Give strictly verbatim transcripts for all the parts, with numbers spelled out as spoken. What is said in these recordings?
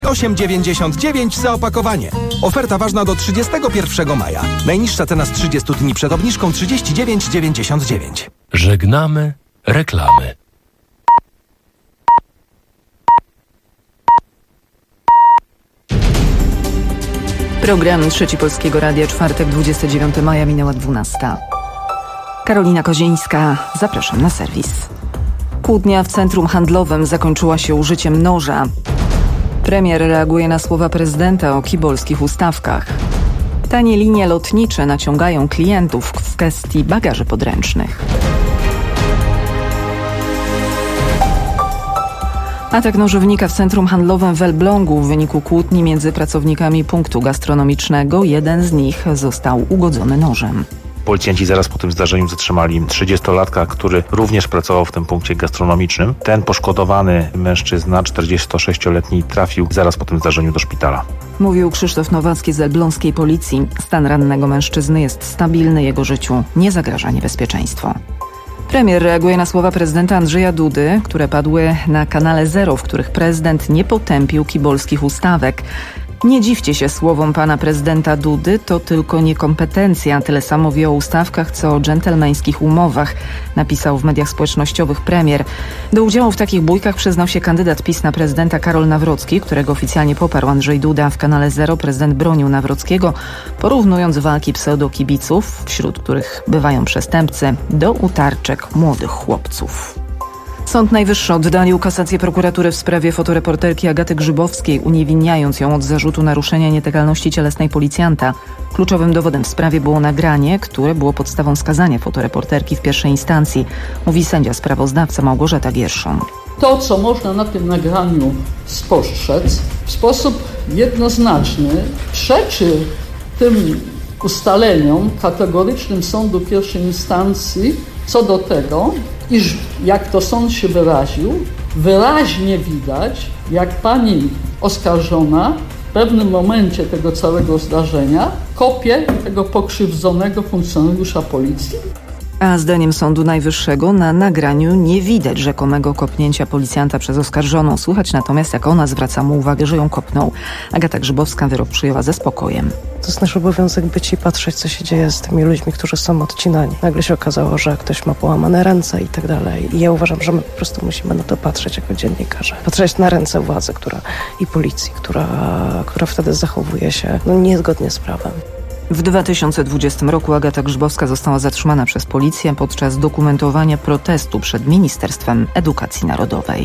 osiem dziewięćdziesiąt dziewięć za opakowanie. Oferta ważna do trzydziestego pierwszego maja. Najniższa cena z trzydziestu dni przed obniżką trzydzieści dziewięć dziewięćdziesiąt dziewięć. Żegnamy reklamy. Program Trzeci Polskiego Radia, czwartek, dwudziestego dziewiątego maja, minęła dwunasta. Karolina Kozińska, zapraszam na serwis. Kłótnia w centrum handlowym zakończyła się użyciem noża. Premier reaguje na słowa prezydenta o kibolskich ustawkach. Tanie linie lotnicze naciągają klientów w kwestii bagaży podręcznych. Atak nożownika w centrum handlowym w Elblągu w wyniku kłótni między pracownikami punktu gastronomicznego. Jeden z nich został ugodzony nożem. Policjanci zaraz po tym zdarzeniu zatrzymali trzydziestolatka, który również pracował w tym punkcie gastronomicznym. Ten poszkodowany mężczyzna, czterdziestosześcioletni, trafił zaraz po tym zdarzeniu do szpitala. Mówił Krzysztof Nowacki z elbląskiej policji. Stan rannego mężczyzny jest stabilny, jego życiu nie zagraża niebezpieczeństwo. Premier reaguje na słowa prezydenta Andrzeja Dudy, które padły na kanale Zero, w których prezydent nie potępił kibolskich ustawek. Nie dziwcie się słowom pana prezydenta Dudy, to tylko niekompetencja. Tyle samo wie o ustawkach, co o dżentelmeńskich umowach, napisał w mediach społecznościowych premier. Do udziału w takich bójkach przyznał się kandydat PiS na prezydenta Karol Nawrocki, którego oficjalnie poparł Andrzej Duda. W kanale Zero prezydent bronił Nawrockiego, porównując walki pseudokibiców, wśród których bywają przestępcy, do utarczek młodych chłopców. Sąd Najwyższy oddalił kasację prokuratury w sprawie fotoreporterki Agaty Grzybowskiej, uniewinniając ją od zarzutu naruszenia nietykalności cielesnej policjanta. Kluczowym dowodem w sprawie było nagranie, które było podstawą skazania fotoreporterki w pierwszej instancji, mówi sędzia sprawozdawca Małgorzata Gierszon. To, co można na tym nagraniu spostrzec, w sposób jednoznaczny przeczy tym ustaleniom kategorycznym sądu pierwszej instancji co do tego, iż, jak to sąd się wyraził, wyraźnie widać, jak pani oskarżona w pewnym momencie tego całego zdarzenia kopie tego pokrzywdzonego funkcjonariusza policji. A zdaniem Sądu Najwyższego na nagraniu nie widać rzekomego kopnięcia policjanta przez oskarżoną. Słychać natomiast, jak ona zwraca mu uwagę, że ją kopnął. Agata Grzybowska wyrok przyjęła ze spokojem. To jest nasz obowiązek być i patrzeć, co się dzieje z tymi ludźmi, którzy są odcinani. Nagle się okazało, że ktoś ma połamane ręce i tak dalej. I ja uważam, że my po prostu musimy na to patrzeć jako dziennikarze. Patrzeć na ręce władzy która, i policji, która, która wtedy zachowuje się no, niezgodnie z prawem. W dwa tysiące dwudziestym roku Agata Grzybowska została zatrzymana przez policję podczas dokumentowania protestu przed Ministerstwem Edukacji Narodowej.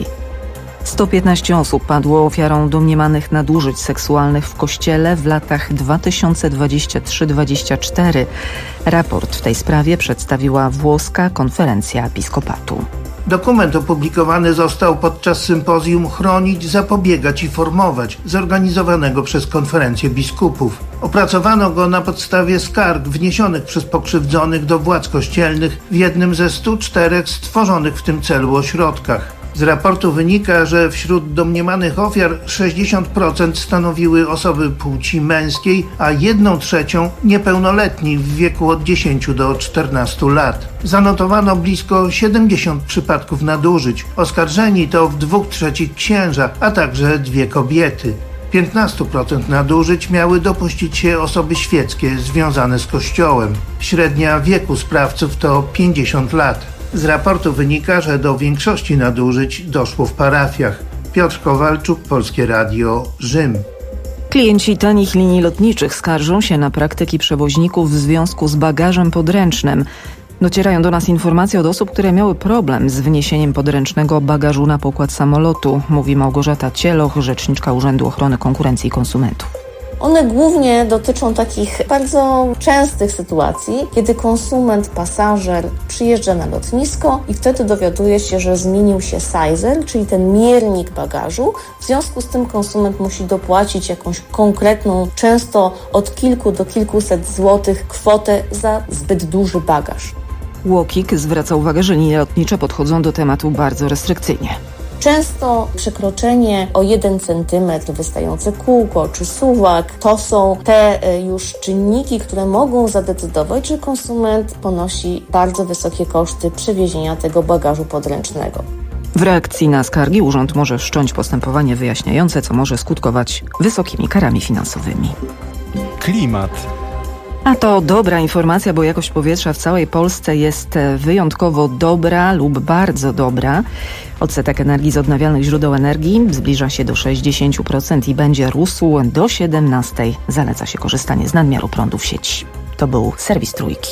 sto piętnaście osób padło ofiarą domniemanych nadużyć seksualnych w Kościele w latach dwa tysiące dwudziestym trzecim do dwudziestego czwartego. Raport w tej sprawie przedstawiła włoska konferencja episkopatu. Dokument opublikowany został podczas sympozjum Chronić, zapobiegać i formować, zorganizowanego przez konferencję biskupów. Opracowano go na podstawie skarg wniesionych przez pokrzywdzonych do władz kościelnych w jednym ze stu czterech stworzonych w tym celu ośrodkach. Z raportu wynika, że wśród domniemanych ofiar sześćdziesiąt procent stanowiły osoby płci męskiej, a jedną trzecią niepełnoletni w wieku od dziesięciu do czternastu lat. Zanotowano blisko siedemdziesiąt przypadków nadużyć. Oskarżeni to w dwóch trzecich księża, a także dwie kobiety. piętnaście procent nadużyć miały dopuścić się osoby świeckie związane z Kościołem. Średnia wieku sprawców to pięćdziesiąt lat. Z raportu wynika, że do większości nadużyć doszło w parafiach. Piotr Kowalczuk, Polskie Radio, Rzym. Klienci tanich linii lotniczych skarżą się na praktyki przewoźników w związku z bagażem podręcznym. Docierają do nas informacje od osób, które miały problem z wniesieniem podręcznego bagażu na pokład samolotu, mówi Małgorzata Cieloch, rzeczniczka Urzędu Ochrony Konkurencji i Konsumentów. One głównie dotyczą takich bardzo częstych sytuacji, kiedy konsument, pasażer przyjeżdża na lotnisko i wtedy dowiaduje się, że zmienił się sizer, czyli ten miernik bagażu. W związku z tym konsument musi dopłacić jakąś konkretną, często od kilku do kilkuset złotych kwotę za zbyt duży bagaż. UOKiK zwraca uwagę, że linie lotnicze podchodzą do tematu bardzo restrykcyjnie. Często przekroczenie o jeden centymetr, wystające kółko czy suwak to są te już czynniki, które mogą zadecydować, że konsument ponosi bardzo wysokie koszty przewiezienia tego bagażu podręcznego. W reakcji na skargi urząd może wszcząć postępowanie wyjaśniające, co może skutkować wysokimi karami finansowymi. Klimat. A to dobra informacja, bo jakość powietrza w całej Polsce jest wyjątkowo dobra lub bardzo dobra. Odsetek energii z odnawialnych źródeł energii zbliża się do sześćdziesiąt procent i będzie rósł do siedemnastu procent. Zaleca się korzystanie z nadmiaru prądu w sieci. To był serwis Trójki.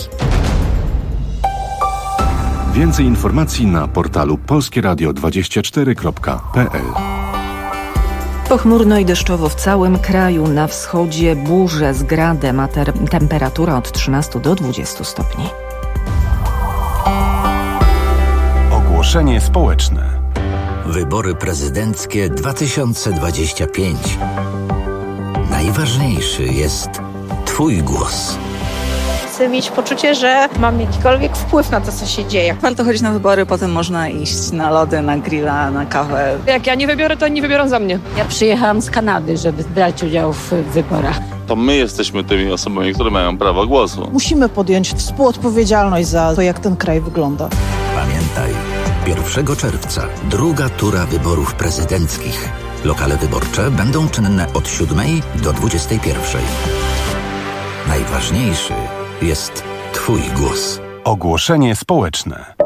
Więcej informacji na portalu polskie radio dwadzieścia cztery kropka p l. Pochmurno i deszczowo w całym kraju, na wschodzie burze z gradem, a ter- temperatura od trzynastu do dwudziestu stopni. Ogłoszenie społeczne. Wybory prezydenckie dwa tysiące dwadzieścia pięć. Najważniejszy jest Twój głos. Chcę mieć poczucie, że mam jakikolwiek wpływ na to, co się dzieje. Warto chodzić na wybory, potem można iść na lody, na grilla, na kawę. Jak ja nie wybiorę, to oni nie wybiorą za mnie. Ja przyjechałam z Kanady, żeby brać udział w wyborach. To my jesteśmy tymi osobami, które mają prawo głosu. Musimy podjąć współodpowiedzialność za to, jak ten kraj wygląda. Pamiętaj, pierwszego czerwca druga tura wyborów prezydenckich. Lokale wyborcze będą czynne od siódmej do dwudziestej pierwszej. Najważniejszy jest Twój głos. Ogłoszenie społeczne.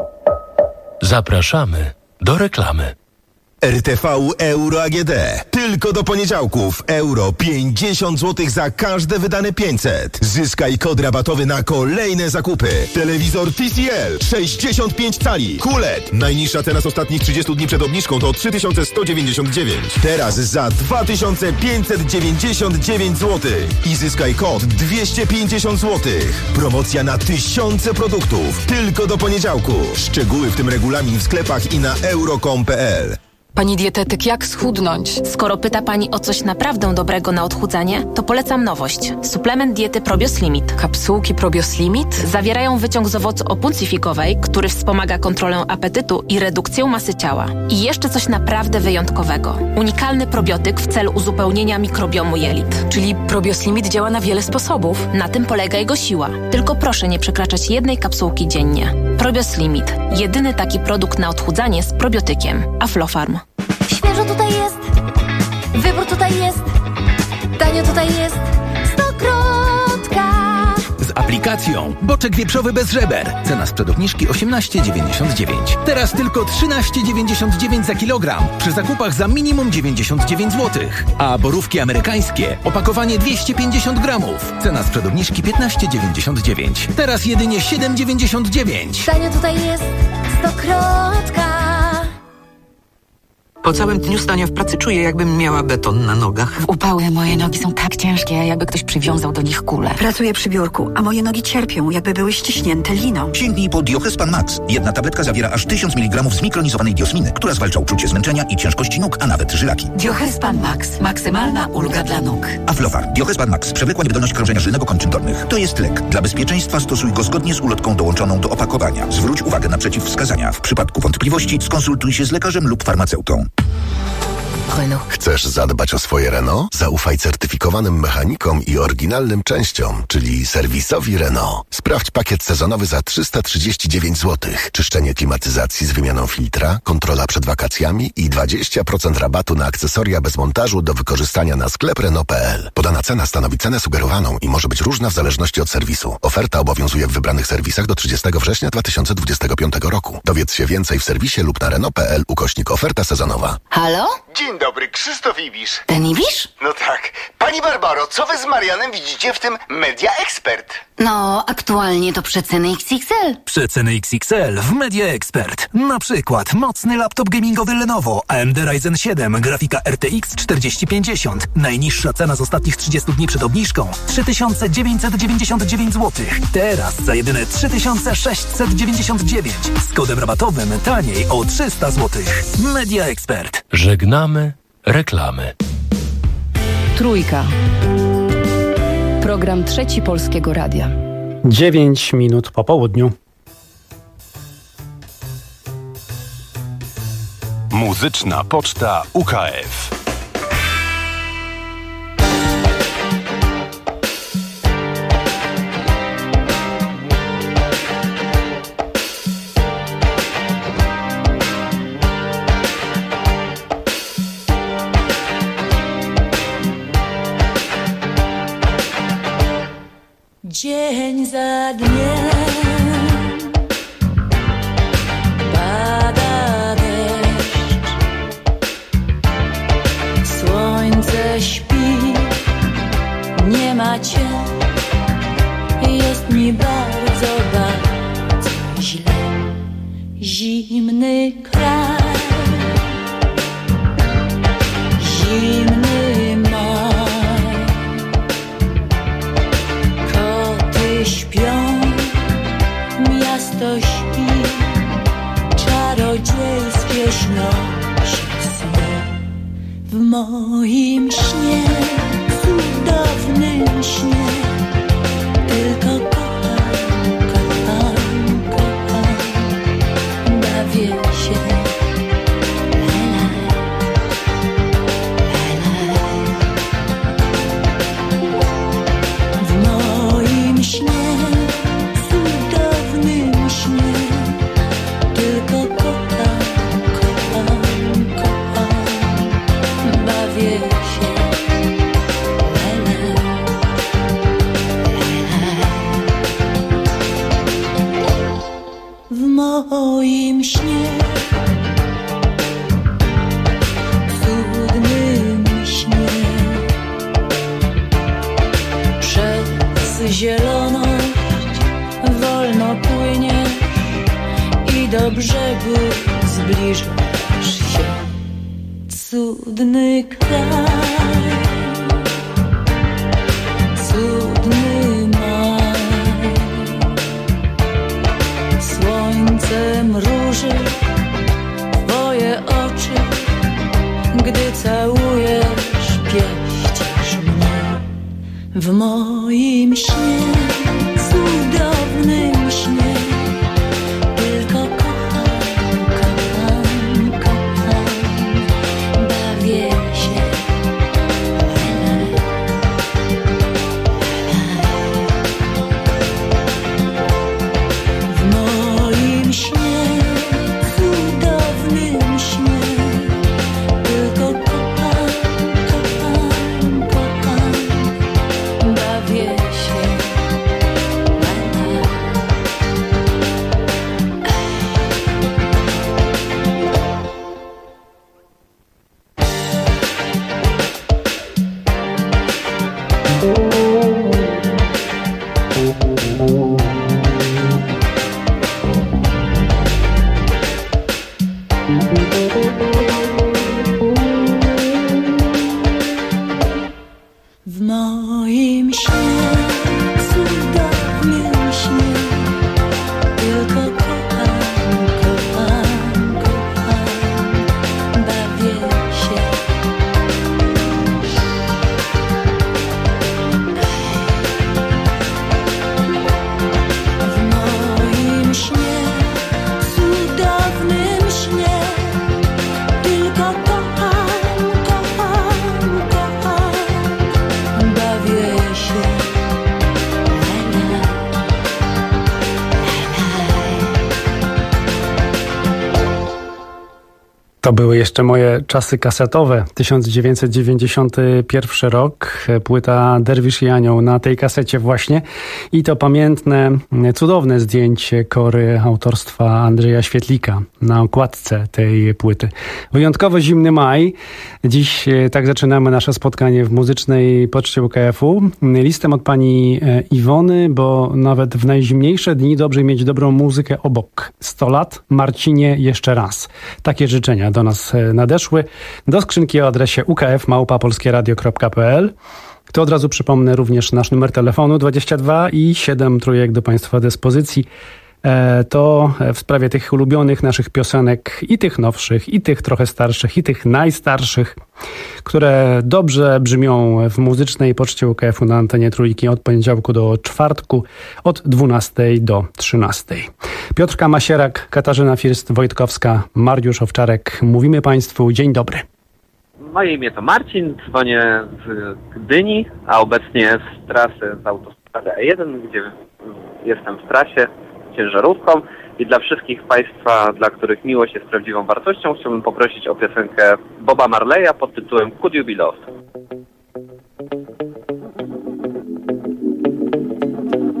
Zapraszamy do reklamy. R T V Euro A G D. Tylko do poniedziałków. Euro pięćdziesiąt złotych za każde wydane pięćset. Zyskaj kod rabatowy na kolejne zakupy. Telewizor T C L sześćdziesiąt pięć cali. Q L E D. Najniższa cena z ostatnich trzydziestu dni przed obniżką to trzy tysiące sto dziewięćdziesiąt dziewięć. Teraz za dwa tysiące pięćset dziewięćdziesiąt dziewięć złotych. I zyskaj kod dwieście pięćdziesiąt złotych. Promocja na tysiące produktów. Tylko do poniedziałku. Szczegóły, w tym regulamin w sklepach i na euro kropka com kropka p l. Pani dietetyk, jak schudnąć? Skoro pyta Pani o coś naprawdę dobrego na odchudzanie, to polecam nowość. Suplement diety Probios Limit. Kapsułki Probios Limit zawierają wyciąg z owocu opuncifikowej, który wspomaga kontrolę apetytu i redukcję masy ciała. I jeszcze coś naprawdę wyjątkowego. Unikalny probiotyk w celu uzupełnienia mikrobiomu jelit. Czyli Probios Limit działa na wiele sposobów. Na tym polega jego siła. Tylko proszę nie przekraczać jednej kapsułki dziennie. Probios Limit. Jedyny taki produkt na odchudzanie z probiotykiem. Aflofarm. Świeżo tutaj jest, wybór tutaj jest, tanio tutaj jest, Stokrotka. Z aplikacją Boczek wieprzowy bez żeber. Cena sprzed obniżki osiemnaście dziewięćdziesiąt dziewięć. Teraz tylko trzynaście dziewięćdziesiąt dziewięć za kilogram. Przy zakupach za minimum dziewięćdziesiąt dziewięć złotych. A borówki amerykańskie, opakowanie dwieście pięćdziesiąt gramów. Cena sprzed obniżki piętnaście dziewięćdziesiąt dziewięć. Teraz jedynie siedem dziewięćdziesiąt dziewięć. Tanio tutaj jest, Stokrotka. Po całym dniu stania w pracy czuję, jakbym miała beton na nogach. W upały moje nogi są tak ciężkie, jakby ktoś przywiązał do nich kulę. Pracuję przy biurku, a moje nogi cierpią, jakby były ściśnięte liną. Sięgnij po Diochespan Max. Jedna tabletka zawiera aż tysiąc miligramów zmikronizowanej diosminy, która zwalcza uczucie zmęczenia i ciężkości nóg, a nawet żylaki. Diochespan Max. Maksymalna ulga dla nóg. Aflofar. Diochespan Max. Przewlekła niewydolność krążenia żylnego kończyn dolnych. To jest lek. Dla bezpieczeństwa stosuj go zgodnie z ulotką dołączoną do opakowania. Zwróć uwagę na przeciwwskazania. W przypadku wątpliwości skonsultuj się z lekarzem lub farmaceutą. Renault. Chcesz zadbać o swoje Renault? Zaufaj certyfikowanym mechanikom i oryginalnym częściom, czyli serwisowi Renault. Sprawdź pakiet sezonowy za trzysta trzydzieści dziewięć złotych. Czyszczenie klimatyzacji z wymianą filtra, kontrola przed wakacjami i dwadzieścia procent rabatu na akcesoria bez montażu do wykorzystania na sklep Renault kropka p l. Podana cena stanowi cenę sugerowaną i może być różna w zależności od serwisu. Oferta obowiązuje w wybranych serwisach do trzydziestego września dwa tysiące dwudziestego piątego roku. Dowiedz się więcej w serwisie lub na Renault kropka p l ukośnik oferta sezonowa. Halo? Dzień dobry, Krzysztof Ibisz. Ten Ibisz? No tak. Pani Barbaro, co wy z Marianem widzicie w tym Media Expert? No, aktualnie to przeceny X X L. Przeceny X X L w Media Expert. Na przykład mocny laptop gamingowy Lenovo A M D Ryzen siedem, grafika R T X czterdzieści pięćdziesiąt. Najniższa cena z ostatnich trzydziestu dni przed obniżką trzy tysiące dziewięćset dziewięćdziesiąt dziewięć złotych. Teraz za jedyne trzy tysiące sześćset dziewięćdziesiąt dziewięć. Z kodem rabatowym taniej o trzysta złotych. Media Expert. Żegnamy reklamy. Trójka. Program Trzeci Polskiego Radia. dziewięć minut po południu. Muzyczna Poczta U K F. Dzień za dniem pada deszcz, słońce śpi, nie ma cię, jest mi bardzo, bardzo źle. Zimny kraj, zimny maj, koty śpią, miasto śpi, czarodziejskie śnią się sny. W moim śnie, cudownym śnie, tylko kocham, kocham, kocham, bawię się. W moim śnie, cudownym śnie, tylko kocham, kocham, kocham, bawię się. W moim śnie, cudnym śnie, przez zieloność wolno płyniesz i do brzegu zbliżasz się. Cudny kraj, cudny maj, słońce mruży twoje oczy, gdy całujesz, pieścisz mnie. W moim śnie, cudownym śnie, tylko kocham, kocham, kocham, bawię się. W moim śnie, cudownym śnie, tylko kocham, kocham, kocham, bawię się. W moim śnie, cudownym śnie, tylko kocham, kocham, kocham, bawię się. W moim śnie, cudownym śnie, tylko kocham, kocham, kocham, bawię się. To były jeszcze moje czasy kasetowe. tysiąc dziewięćset dziewięćdziesiąty pierwszy rok. Płyta Derwisz i Anioł na tej kasecie właśnie. I to pamiętne, cudowne zdjęcie kory autorstwa Andrzeja Świetlika na okładce tej płyty. Wyjątkowo zimny maj. Dziś tak zaczynamy nasze spotkanie w muzycznej poczcie U K F-u. Listem od pani Iwony, bo nawet w najzimniejsze dni dobrze mieć dobrą muzykę obok. sto lat, Marcinie, jeszcze raz. Takie życzenia do nas nadeszły. Do skrzynki o adresie u k f małpa polskie radio kropka p l. To od razu przypomnę również nasz numer telefonu dwadzieścia dwa i siedem trójek do Państwa dyspozycji. E, to w sprawie tych ulubionych naszych piosenek i tych nowszych, i tych trochę starszych, i tych najstarszych, które dobrze brzmią w muzycznej poczcie U K F-u na antenie Trójki od poniedziałku do czwartku od dwunastej do trzynastej. Piotrka Masierak, Katarzyna First-Wojtkowska, Mariusz Owczarek. Mówimy Państwu dzień dobry. Moje imię to Marcin, dzwonię z Gdyni, a obecnie z trasy z autostrady E jeden, gdzie jestem w trasie ciężarówką i dla wszystkich Państwa, dla których miłość jest prawdziwą wartością, chciałbym poprosić o piosenkę Boba Marleya pod tytułem Could You Be Loved?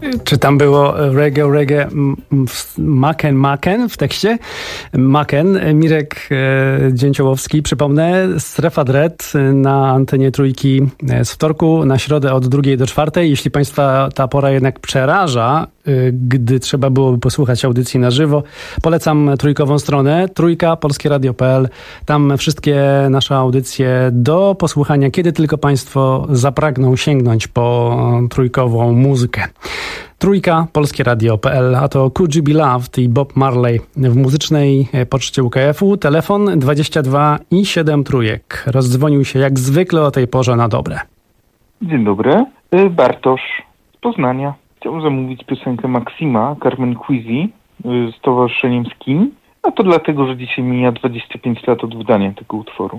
Czy tam było reggae, reggae, maken, maken w tekście? Maken, Mirek e, Dzięciołowski. Przypomnę, Strefa Dread na antenie Trójki z wtorku na środę od drugiej do czwartej. Jeśli Państwa ta pora jednak przeraża, gdy trzeba byłoby posłuchać audycji na żywo, polecam trójkową stronę trójka polskie radio kropka p l. Tam wszystkie nasze audycje do posłuchania, kiedy tylko Państwo zapragną sięgnąć po trójkową muzykę. Trójka, polskie radio kropka p l, a to Could You Be Loved i Bob Marley w muzycznej poczcie U K F-u. Telefon dwadzieścia dwa i siedem trójek. Rozdzwonił się jak zwykle o tej porze na dobre. Dzień dobry, Bartosz z Poznania. Chciałbym zamówić piosenkę Maxima, Carmen Quizy z towarzyszeniem Skin. A to dlatego, że dzisiaj mija dwadzieścia pięć lat od wydania tego utworu.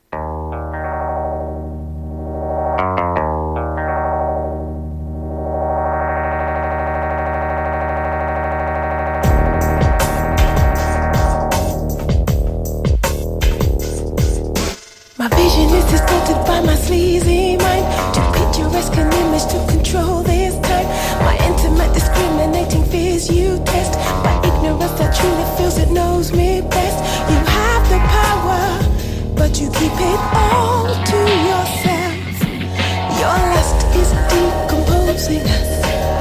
My vision is distorted by my sleazy mind. Too picturesque an image to control this time. My intimate discriminating fears you test. My ignorance that truly feels it knows me best. You have the power, but you keep it all to yourself. Your lust is decomposing us.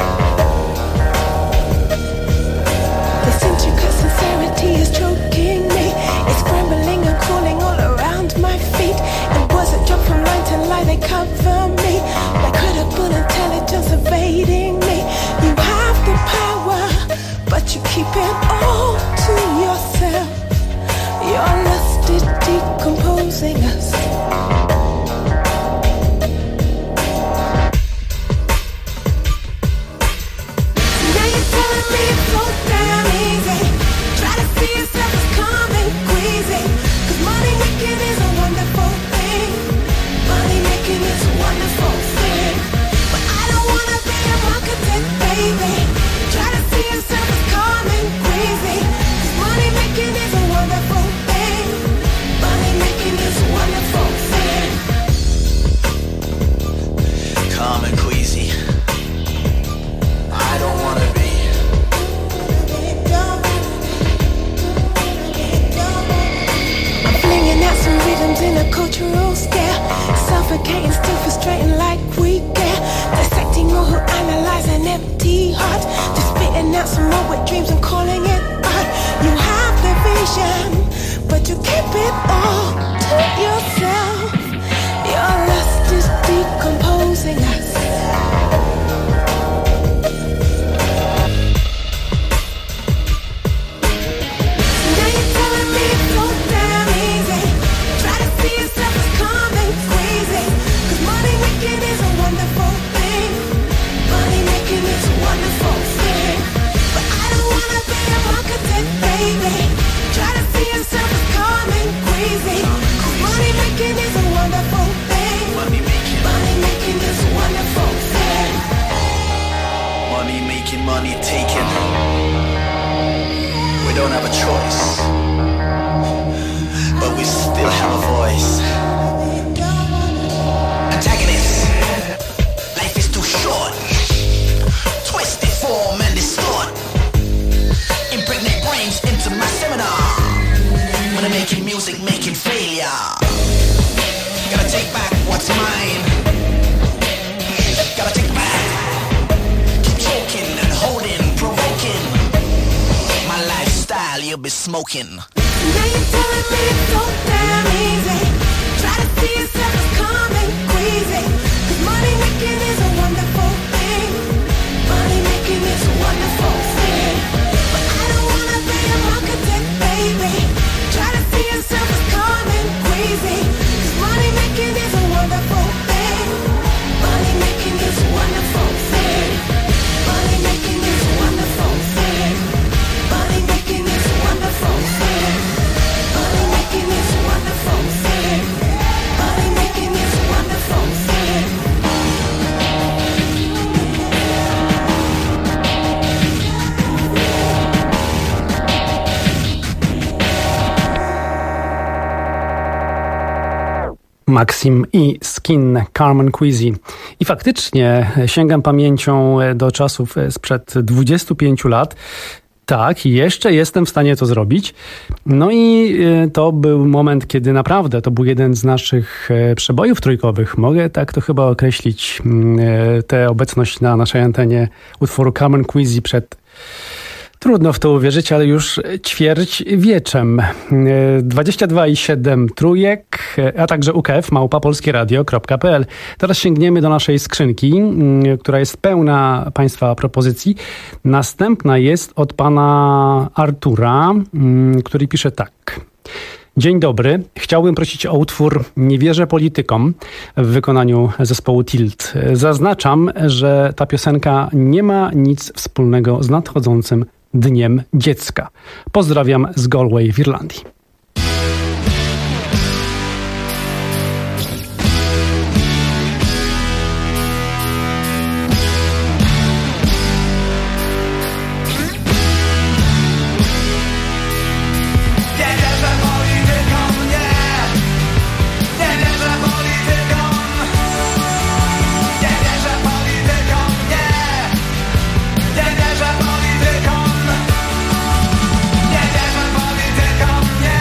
This intricate sincerity is choking me. It's scrambling and crawling all around my feet. It wasn't dropped from line to line, they cover me. My credible intelligence evading me. You have the power, but you keep it all to yourself. Your lust is decomposing us. Now you're telling me it's so damn easy. Try to see yourself as calm and queasy. Cause money making is a wonderful thing. Money making is a wonderful thing. But I don't wanna be a marketing baby. Try to see yourself as calm and queasy. Cause money making is a wonderful thing. Money making is a wonderful thing. Calm and queasy. I don't wanna be. I'm flinging out some rhythms in a cultural scale. Suffocating, still frustrating like we care. Dissecting all who analyze an empty heart. Just spitting out some more wet dreams and calling it art. You have the vision, but you keep it all to yourself. Your lust is decomposing us. Now you're telling me it's so damn easy. Try to see yourself as calm and queasy. Cause money making is a wonderful thing. Money making is a wonderful thing. But I don't wanna be a marketing baby. Try to see yourself as calm and queasy. Cause money making is a wonderful thing. Money making, Money making is a wonderful thing. money making, money taking. We don't have a choice, but we still have a voice. Antagonist, life is too short. Twist it, form and distort. Impregnate brains into my seminar. When I'm making music, making failure. Gotta take back what's mine. Gotta take back. Keep choking and holding, provoking. My lifestyle, you'll be smoking. Now you're telling me it's so damn easy. Try to see yourself as calm and queasy. Cause money making is a wonderful thing. Money making is a wonderful thing. But I don't wanna be a marketing baby. Try to see yourself as calm and queasy. Cause money making is a wonderful thing. Money making is a wonderful thing. Money making is a wonderful thing. Money making is a wonderful thing. Money making is a wonderful thing. Money making is a wonderful thing. Maxim i Skin, Carmen Quizy. I faktycznie sięgam pamięcią do czasów sprzed dwudziestu pięciu lat. Tak, jeszcze jestem w stanie to zrobić. No i to był moment, kiedy naprawdę to był jeden z naszych przebojów trójkowych. Mogę tak to chyba określić, tę obecność na naszej antenie utworu Carmen Kwizzy przed, trudno w to uwierzyć, ale już ćwierć wieczem. dwadzieścia dwa i siedem trójek, a także U K F małpa polskieradio kropka p l. Teraz sięgniemy do naszej skrzynki, która jest pełna Państwa propozycji. Następna jest od pana Artura, który pisze tak. Dzień dobry. Chciałbym prosić o utwór Nie wierzę politykom w wykonaniu zespołu Tilt. Zaznaczam, że ta piosenka nie ma nic wspólnego z nadchodzącym Dniem Dziecka. Pozdrawiam z Galway w Irlandii. Nie wierzę politykom, nie.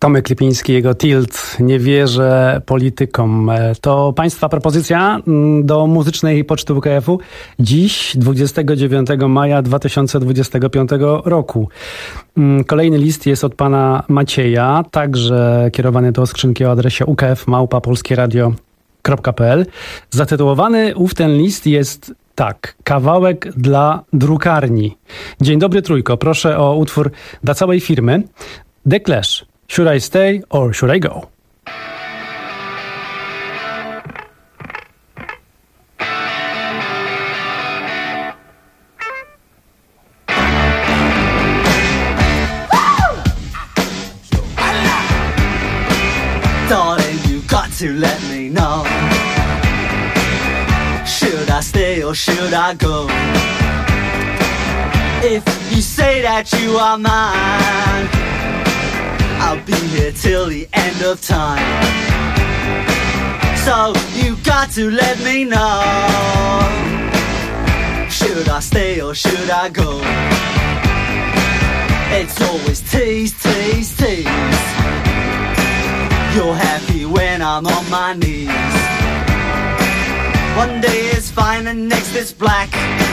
Tomek Lipiński, jego Tilt, nie wierzę politykom. To Państwa propozycja do muzycznej poczty U K F-u dziś, dwudziestego dziewiątego maja dwa tysiące dwudziestego piątego roku. Kolejny list jest od pana Macieja, także kierowany do skrzynki o adresie u k f małpa polskie radio kropka p l. Zatytułowany ów ten list jest tak, kawałek dla drukarni. Dzień dobry trójko, proszę o utwór dla całej firmy. The Clash. Should I stay or should I go? Darling, you got to let me know. Should I stay or should I go? If you say that you are mine, I'll be here till the end of time. So you got to let me know. Should I stay or should I go? It's always tease, tease, tease. You're happy when I'm on my knees. One day is fine and next is black.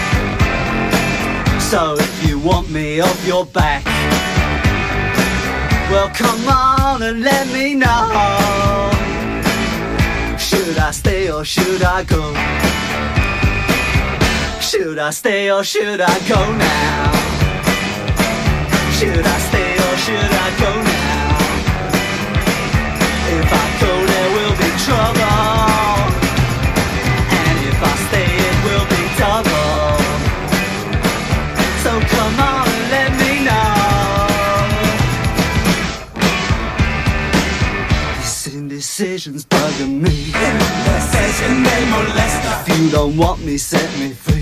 So if you want me off your back, well, come on and let me know. Should I stay or should I go? Should I stay or should I go now? Should I stay or should I go now? If I go there will be trouble, and if I stay it will be double. So come on and let me know. Indecision's bugging me. Indecision, they molest us. If you don't want me, set me free.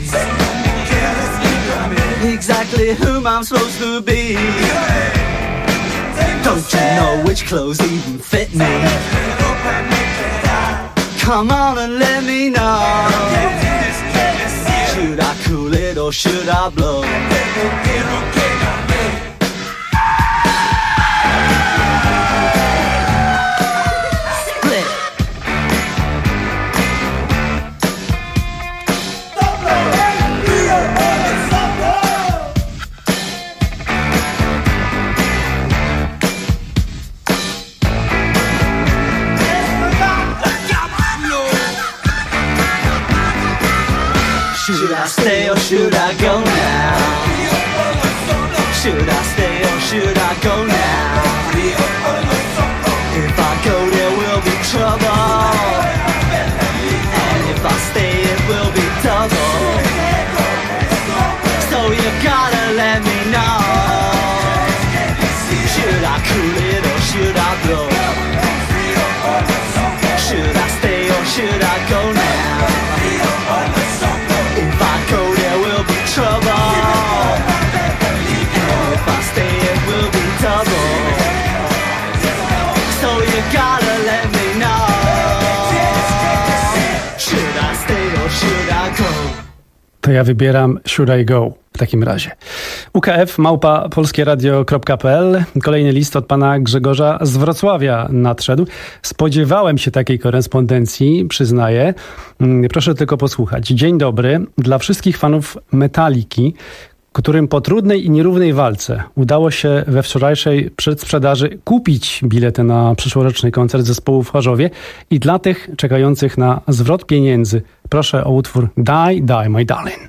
Exactly whom I'm supposed to be. Don't you know which clothes even fit me? Come on and let me know. Should I cool it or should I blow? Should I stay or should I go now? Should I stay or should I go now? If I go there will be trouble, and if I stay it will be double. So you gotta let me know. Should I cool it or should I blow? Should I stay or should I go now? If I go there will be trouble, and if I stay it will be double. So you gotta let me know. Should I stay or should I go? To ja wybieram Should I Go w takim razie. U K F małpa polskie radio kropka p l. Kolejny list od pana Grzegorza z Wrocławia nadszedł. Spodziewałem się takiej korespondencji, przyznaję. Proszę tylko posłuchać. Dzień dobry. Dla wszystkich fanów Metaliki, którym po trudnej i nierównej walce udało się we wczorajszej przedsprzedaży kupić bilety na przyszłoroczny koncert zespołu w Chorzowie, i dla tych czekających na zwrot pieniędzy proszę o utwór Die, Die, My Darling.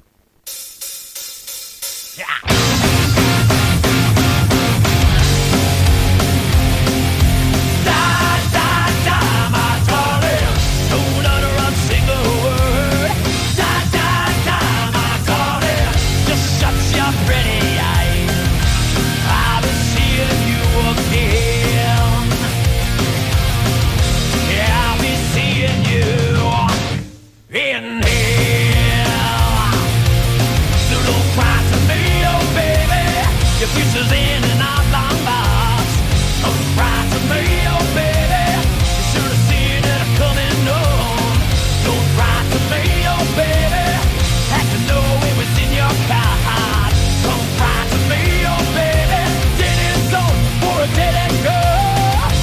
In here, so don't cry to me, oh baby. Your future's in an oblong box. Don't cry to me, oh baby. You should have seen it coming on. Don't cry to me, oh baby. Had to know it was in your card. Don't cry to me, oh baby. Did it so for a dead and go.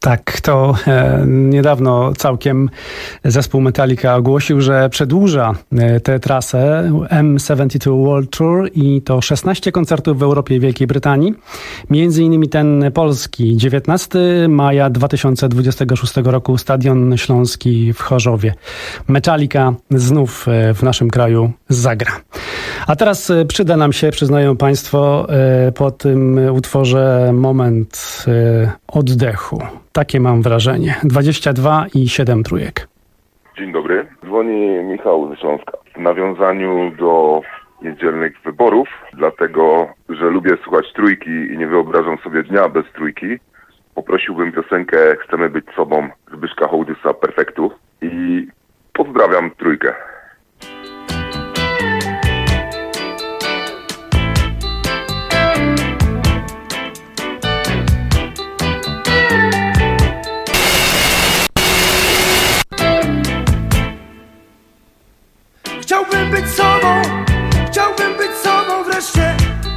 Tak, to e, niedawno całkiem zespół Metallica ogłosił, że przedłuża e, tę trasę M siedemdziesiąt dwa World Tour i to szesnaście koncertów w Europie i Wielkiej Brytanii. Między innymi ten polski, dziewiętnastego maja dwa tysiące dwudziestego szóstego roku, Stadion Śląski w Chorzowie. Metallica znów e, w naszym kraju zagra. A teraz e, przyda nam się, przyznają Państwo, e, po tym utworze moment e, oddechu. Takie mam wrażenie. dwadzieścia dwa i siedem trójek. Dzień dobry. Dzwoni Michał ze Śląska. W nawiązaniu do niedzielnych wyborów, dlatego, że lubię słuchać trójki i nie wyobrażam sobie dnia bez trójki, poprosiłbym piosenkę Chcemy być sobą Zbyszka Hołdysa Perfektu i pozdrawiam trójkę. Chciałbym być sobą, chciałbym być sobą wreszcie.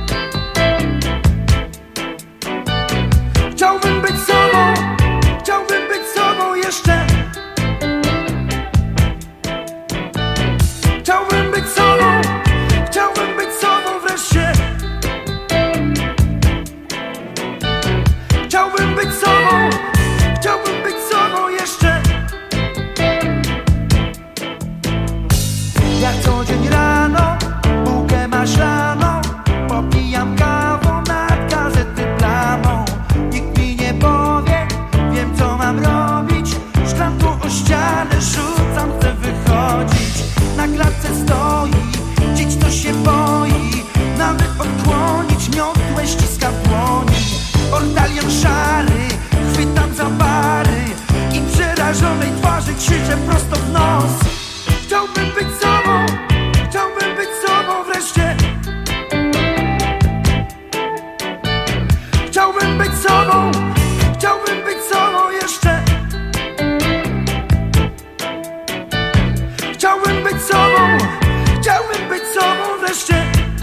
Chciałbym być sobą, chciałbym być sobą jeszcze. Chciałbym być sobą, chciałbym być sobą wreszcie. Chciałbym być sobą, chciałbym być sobą jeszcze. Jak co dzień rano, bułkę maślaną, popijam kawą nad gazety plamą. Nikt mi nie powie, wiem co mam robić. Szklanką o ścianę rzucam, chcę wychodzić. Na klatce stoi, dziś to się boi. Nawet odkłonić, miotłę ściska w dłoni. Ortalion szary, chwytam za bary i przerażonej twarzy krzyczę prosto w nos. Chciałbym być sobą, chciałbym być sobą wreszcie. Chciałbym być sobą, chciałbym być sobą jeszcze. Chciałbym być sobą, chciałbym być sobą wreszcie.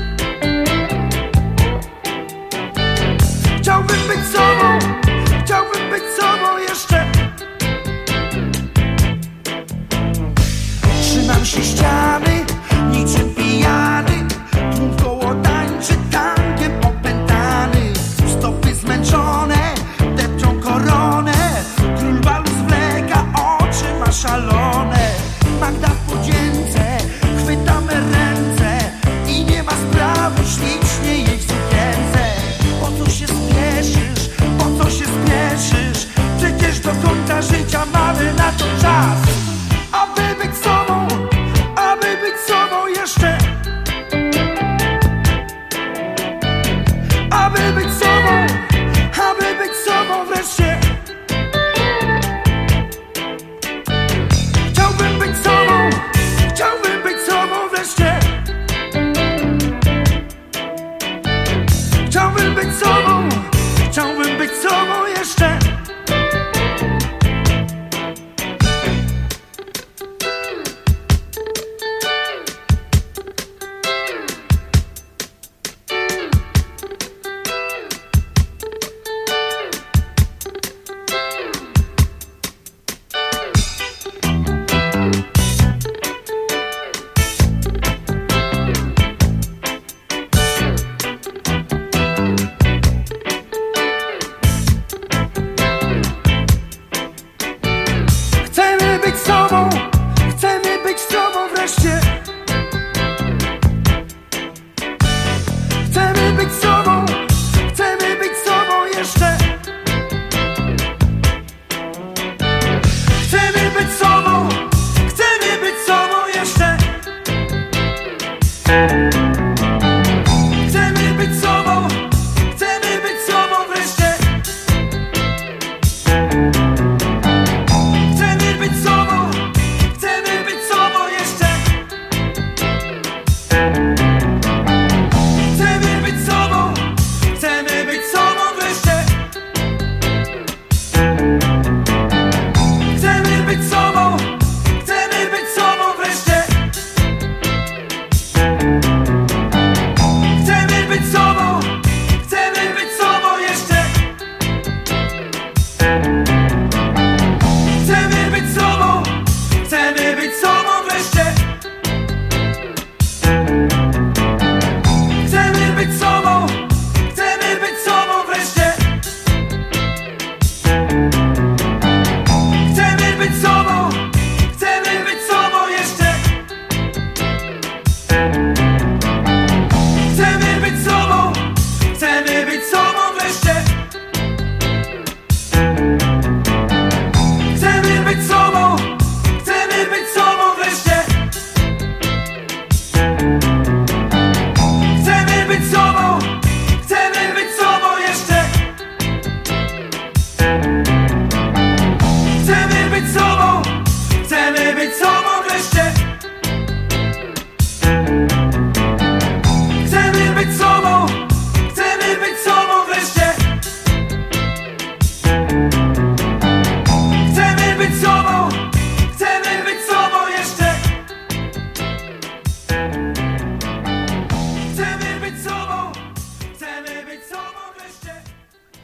Chciałbym być sobą, chciałbym być sobą jeszcze. Trzymam się ściany, niczym pijany. Tłum koło tańczy, tankiem opętany. Stopy zmęczone, depczą koronę. Król balu zwleka, oczy ma szalone. Magda w podzięce, chwytamy ręce. I nie ma sprawy, ślicznie jej w sukience. Po co się spieszysz, po co się spieszysz? Przecież do końca życia mamy na to czas. Aby być sobą, aby być sobą jeszcze. Aby być sobą, aby być sobą wreszcie. Chciałbym być sobą, chciałbym być sobą wreszcie. Chciałbym być sobą, chciałbym być sobą jeszcze. Chcemy być sobą, chcemy być sobą wreszcie. Chcemy być sobą, chcemy być sobą jeszcze. Chcemy być sobą, chcemy być sobą jeszcze. Chcemy być sobą, chcemy być sobą wreszcie. Chcemy być sobą, chcemy być sobą jeszcze. Chcemy być sobą, chcemy być sobą wreszcie. Chcemy być sobą, chcemy być sobą wreszcie.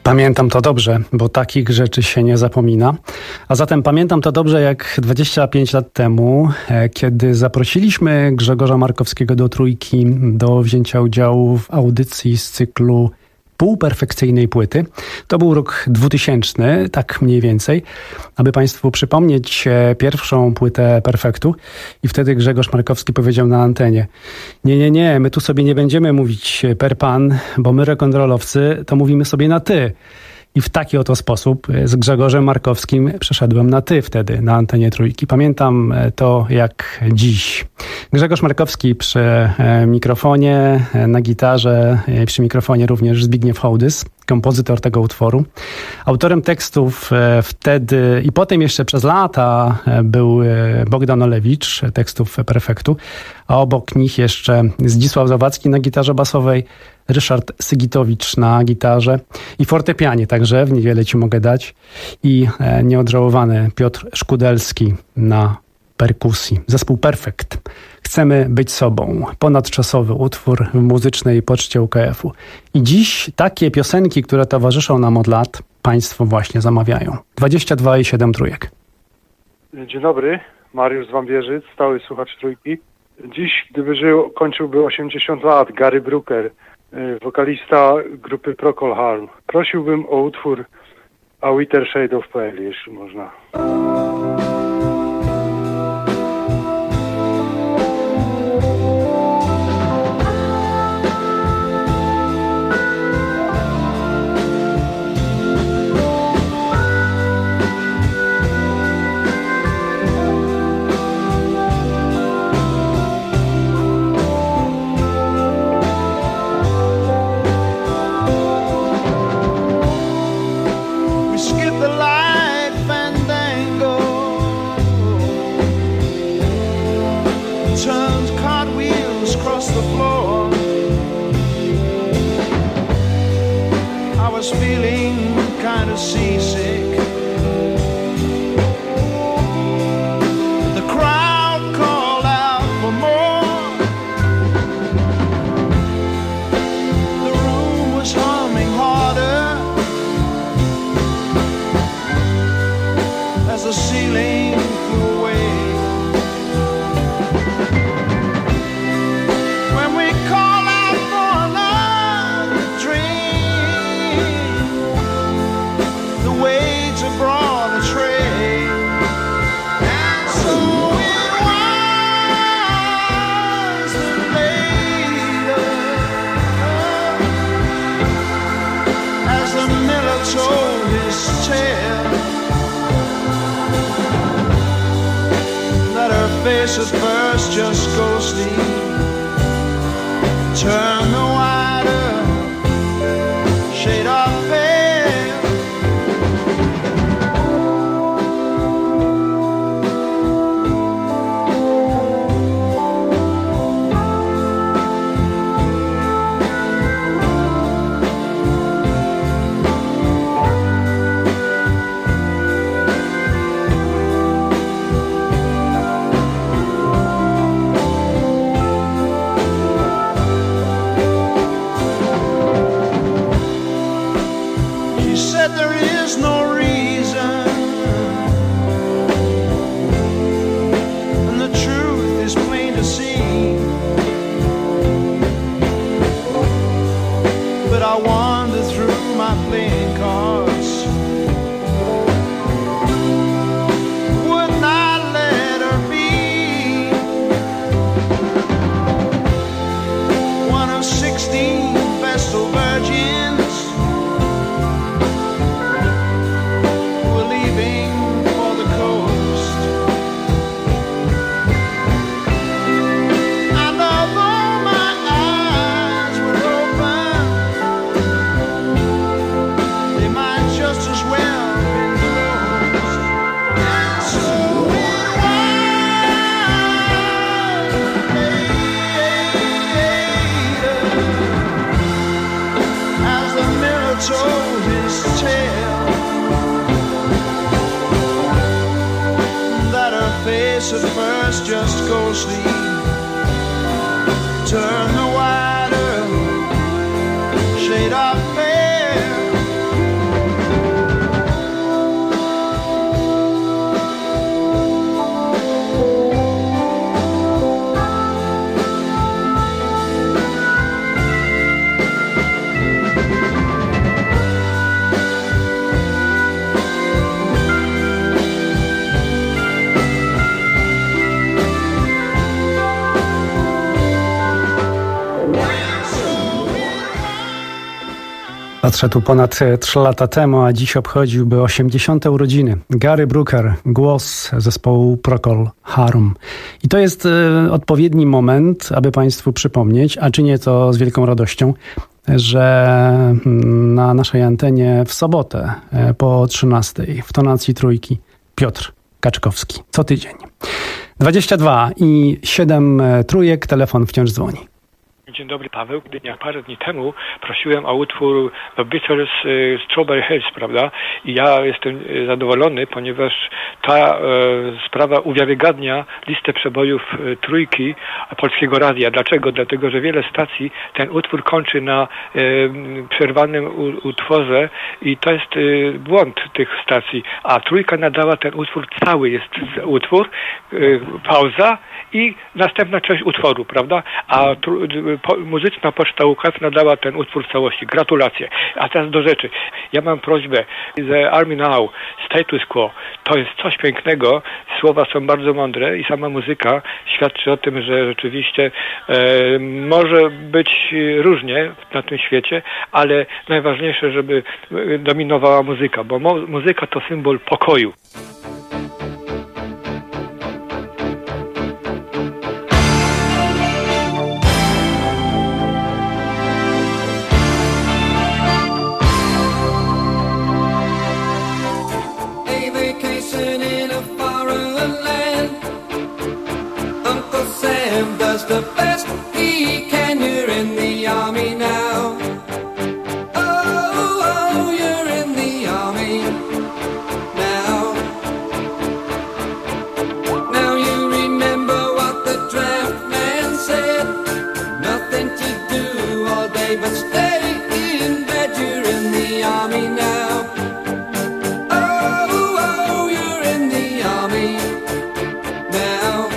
Pamiętam to dobrze, bo takich rzeczy się nie zapomina. A zatem pamiętam to dobrze jak dwadzieścia pięć lat temu, kiedy zaprosiliśmy Grzegorza Markowskiego do Trójki do wzięcia udziału w audycji z cyklu półperfekcyjnej płyty. To był rok dwutysięczny, tak mniej więcej, aby Państwu przypomnieć pierwszą płytę Perfektu. I wtedy Grzegorz Markowski powiedział na antenie: nie, nie, nie, my tu sobie nie będziemy mówić per pan, bo my rock'n'rollowcy to mówimy sobie na ty. I w taki oto sposób z Grzegorzem Markowskim przeszedłem na ty wtedy, na antenie Trójki. Pamiętam to jak dziś. Grzegorz Markowski przy mikrofonie, na gitarze, przy mikrofonie również Zbigniew Hołdys, kompozytor tego utworu. Autorem tekstów wtedy i potem jeszcze przez lata był Bogdan Olewicz, tekstów Perfektu, a obok nich jeszcze Zdzisław Zawadzki na gitarze basowej, Ryszard Sygitowicz na gitarze i fortepianie, także w niewiele ci mogę dać, i nieodżałowany Piotr Szkudelski na perkusji. Zespół Perfekt. Chcemy być sobą. Ponadczasowy utwór w muzycznej poczcie U K F-u. I dziś takie piosenki, które towarzyszą nam od lat, Państwo właśnie zamawiają. dwadzieścia dwa i siedem trójek. Dzień dobry, Mariusz z Wambierzyc, stały słuchacz Trójki. Dziś, gdyby żył, kończyłby osiemdziesiąt lat, Gary Brooker, wokalista grupy Procol Harum. Prosiłbym o utwór A Whiter Shade of Pale, jeśli można. Feeling kind of seasick. The crowd called out for more. The room was humming harder as the ceiling flew away. When we call out for another dream, the waves have brought a trade, and so it was that later, as the miller told his tale, that her face at first just ghostly turned the wider shade of pale. At first just go sleep, turn the wider shade of pale. Odszedł ponad trzy lata temu, a dziś obchodziłby osiemdziesiąte urodziny. Gary Brooker, głos zespołu Procol Harum. I to jest y, odpowiedni moment, aby Państwu przypomnieć, a czynię to z wielką radością, że na naszej antenie w sobotę y, po trzynastej w tonacji trójki Piotr Kaczkowski. Co tydzień. dwadzieścia dwa i siedem trójek, telefon wciąż dzwoni. Dzień dobry, Paweł. Jak parę dni temu prosiłem o utwór The Beatles Strawberry Hills, prawda? I ja jestem zadowolony, ponieważ ta e, sprawa uwiarygadnia listę przebojów e, trójki Polskiego Radia. Dlaczego? Dlatego, że wiele stacji ten utwór kończy na e, przerwanym u, utworze i to jest e, błąd tych stacji. A trójka nadała ten utwór cały, jest utwór, e, pauza i następna część utworu, prawda? A tru, po, muzyczna poczta Łukasz nadała ten utwór w całości. Gratulacje. A teraz do rzeczy. Ja mam prośbę. The Army Now, Status Quo, to jest coś pięknego. Słowa są bardzo mądre i sama muzyka świadczy o tym, że rzeczywiście e, może być różnie na tym świecie, ale najważniejsze, żeby dominowała muzyka, bo mo- muzyka to symbol pokoju. Does the best he can. You're in the army now. Oh, oh, you're in the army now. Now you remember what the draft man said. Nothing to do all day but stay in bed. You're in the army now. Oh, oh, you're in the army now.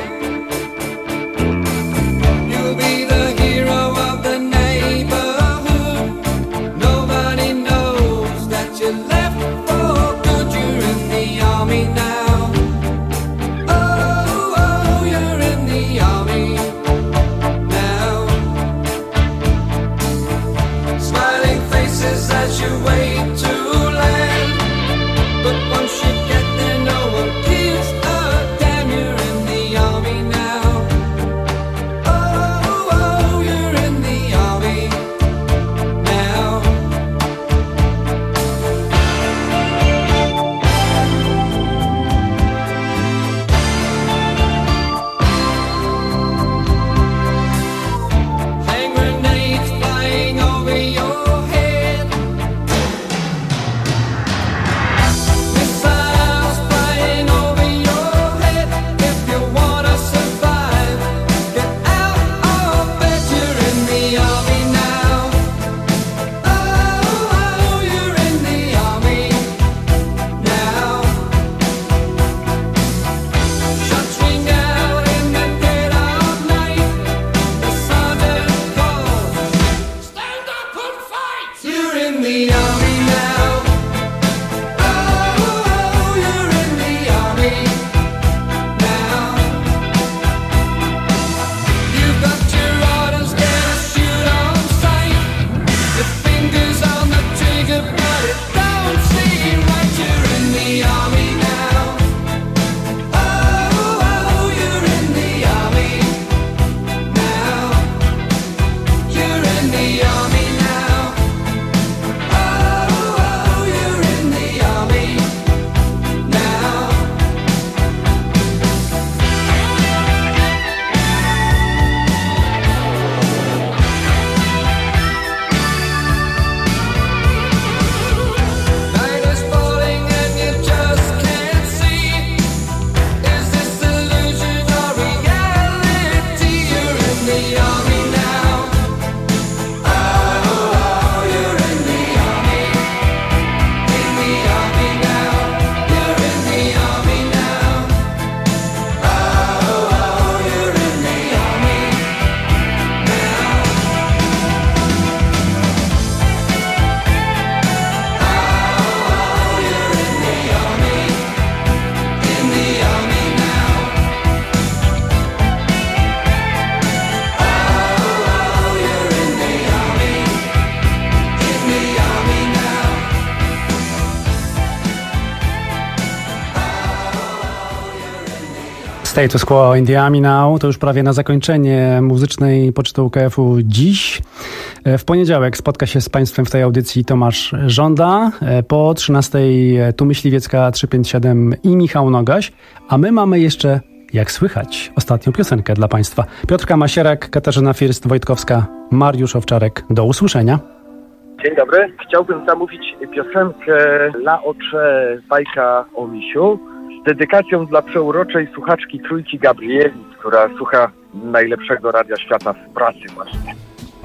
Status Quo in the Army Now to już prawie na zakończenie muzycznej poczty U K F-u dziś. W poniedziałek spotka się z Państwem w tej audycji Tomasz Żąda. Po trzynastej tu Myśliwiecka trzysta pięćdziesiąt siedem i Michał Nogaś. A my mamy jeszcze, jak słychać, ostatnią piosenkę dla Państwa. Piotrka Masierak, Katarzyna First-Wojtkowska, Mariusz Owczarek. Do usłyszenia. Dzień dobry. Chciałbym zamówić piosenkę La Ocze bajka o misiu z dedykacją dla przeuroczej słuchaczki Trójki Gabrieli, która słucha najlepszego radia świata w pracy właśnie.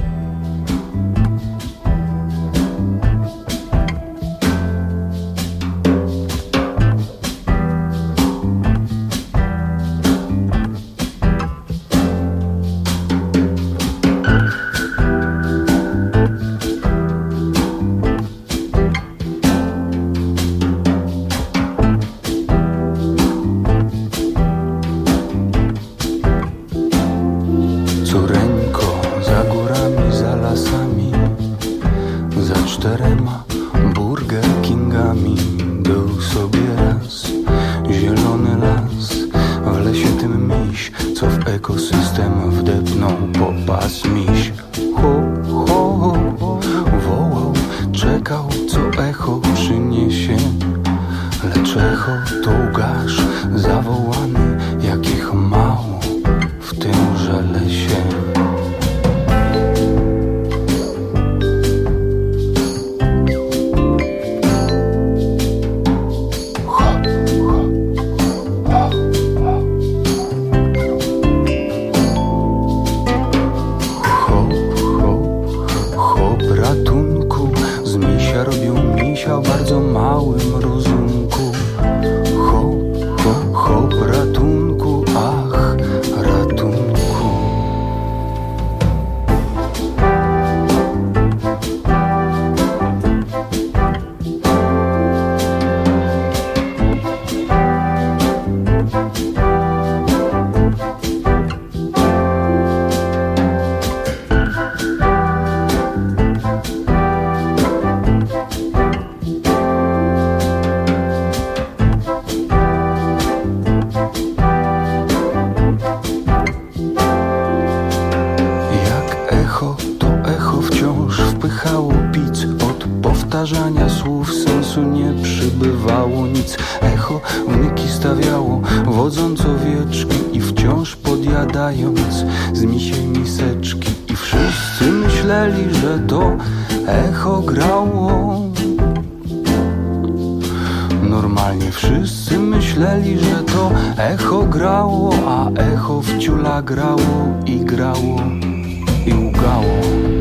Słów sensu nie przybywało nic. Echo wnyki stawiało, wodząc owieczki i wciąż podjadając z misiej miseczki. I wszyscy myśleli, że to echo grało. Normalnie wszyscy myśleli, że to echo grało, a echo w ciula grało i grało i łgało.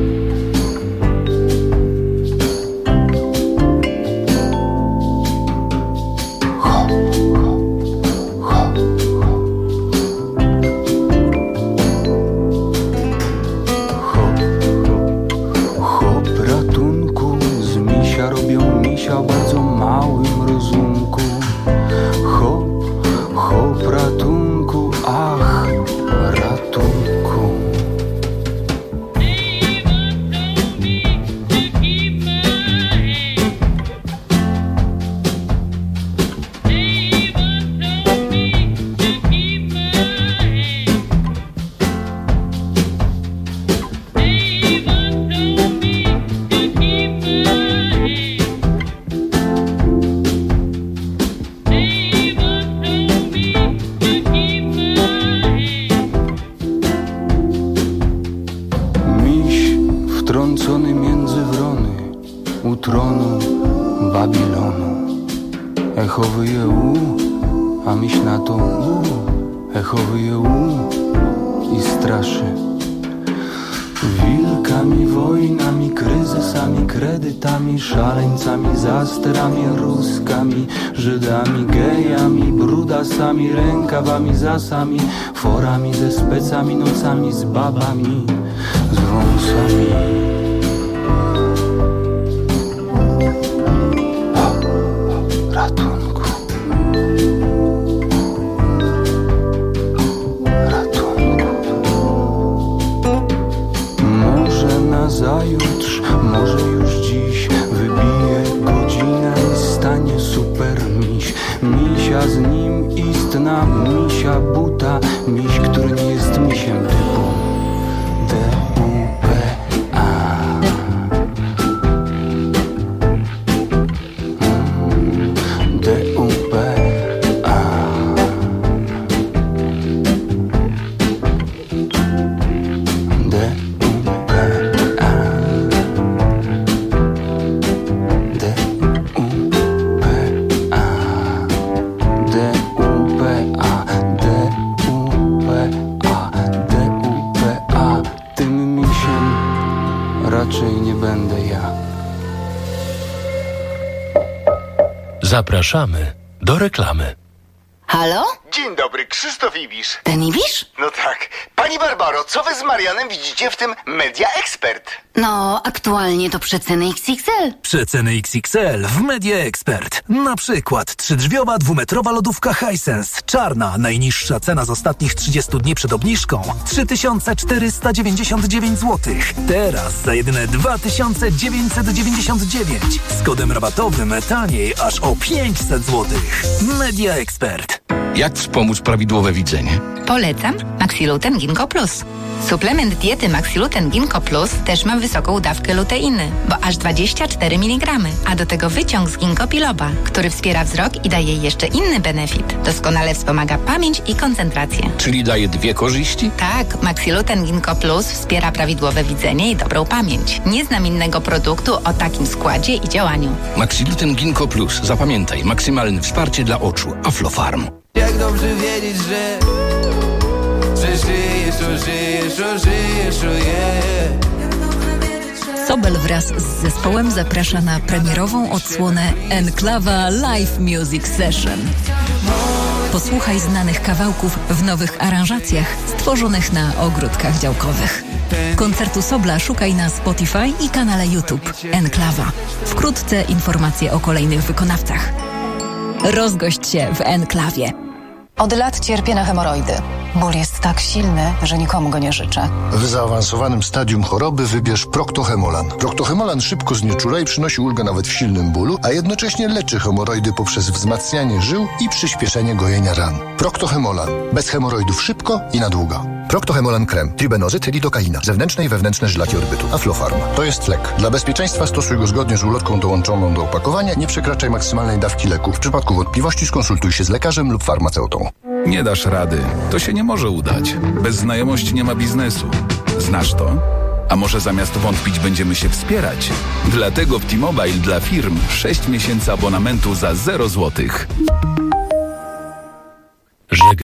Szaleńcami, zasterami, ruskami, Żydami, gejami, brudasami, rękawami, zasami, forami, ze specami, nocami, z babami, z wąsami. Ratunku. Ratunku. Może nazajutrz, może już dziś wybije godzina i stanie super miś. Misia z nim istna misia. misia buta, miś, który nie jest misiem typu D U P A. D U P A. D U P A. D U P A. D U P A. D U P A. D U P A. Tym misiem raczej nie będę ja. Zapraszamy do reklamy. Halo? Dzień dobry, Krzysztof Ibisz. Ten Ibisz? No tak. Pani Barbaro, co wy z Marianem widzicie w tym Media Expert? No, aktualnie to przeceny X X L. Przeceny X X L w Media Expert. Na przykład trzydrzwiowa dwumetrowa lodówka Hisense. Czarna, najniższa cena z ostatnich trzydziestu dni przed obniżką trzy tysiące czterysta dziewięćdziesiąt dziewięć złotych. Teraz za jedyne dwa tysiące dziewięćset dziewięćdziesiąt dziewięć. Z kodem rabatowym taniej aż o pięćset złotych. Media Expert. Jak wspomóc prawidłowe widzenie? Polecam Maxiluten Ginkgo Plus. Suplement diety Maxiluten Ginkgo Plus też ma wysoką dawkę luteiny, bo aż dwadzieścia cztery miligramy, a do tego wyciąg z ginkgo biloba, który wspiera wzrok i daje jeszcze inny benefit. Doskonale wspomaga pamięć i koncentrację. Czyli daje dwie korzyści? Tak, Maxiluten Ginkgo Plus wspiera prawidłowe widzenie i dobrą pamięć. Nie znam innego produktu o takim składzie i działaniu. Maxiluten Ginkgo Plus. Zapamiętaj, maksymalne wsparcie dla oczu. Aflofarm. Jak dobrze wiedzieć, że Że żyjesz, o żyjesz, o żyjesz, o yeah. Sobel wraz z zespołem zaprasza na premierową odsłonę Enklawa Live Music Session. Posłuchaj znanych kawałków w nowych aranżacjach stworzonych na ogródkach działkowych. Koncertu Sobla szukaj na Spotify i kanale YouTube Enklawa. Wkrótce informacje o kolejnych wykonawcach. Rozgość się w Enklawie. Od lat cierpię na hemoroidy. Ból jest tak silny, że nikomu go nie życzę. W zaawansowanym stadium choroby wybierz Proctohemolan. Proctohemolan szybko znieczula i przynosi ulgę nawet w silnym bólu, a jednocześnie leczy hemoroidy poprzez wzmacnianie żył i przyspieszenie gojenia ran. Proctohemolan. Bez hemoroidów szybko i na długo. Proctohemolan krem. Tribenozyt, lidokaina. Zewnętrzne i wewnętrzne żylaki orbytu. Aflofarm. To jest lek. Dla bezpieczeństwa stosuj go zgodnie z ulotką dołączoną do opakowania. Nie przekraczaj maksymalnej dawki leku. W przypadku wątpliwości skonsultuj się z lekarzem lub farmaceutą. Nie dasz rady. To się nie może udać. Bez znajomości nie ma biznesu. Znasz to? A może zamiast wątpić będziemy się wspierać? Dlatego w T-Mobile dla firm sześć miesięcy abonamentu za zero złotych.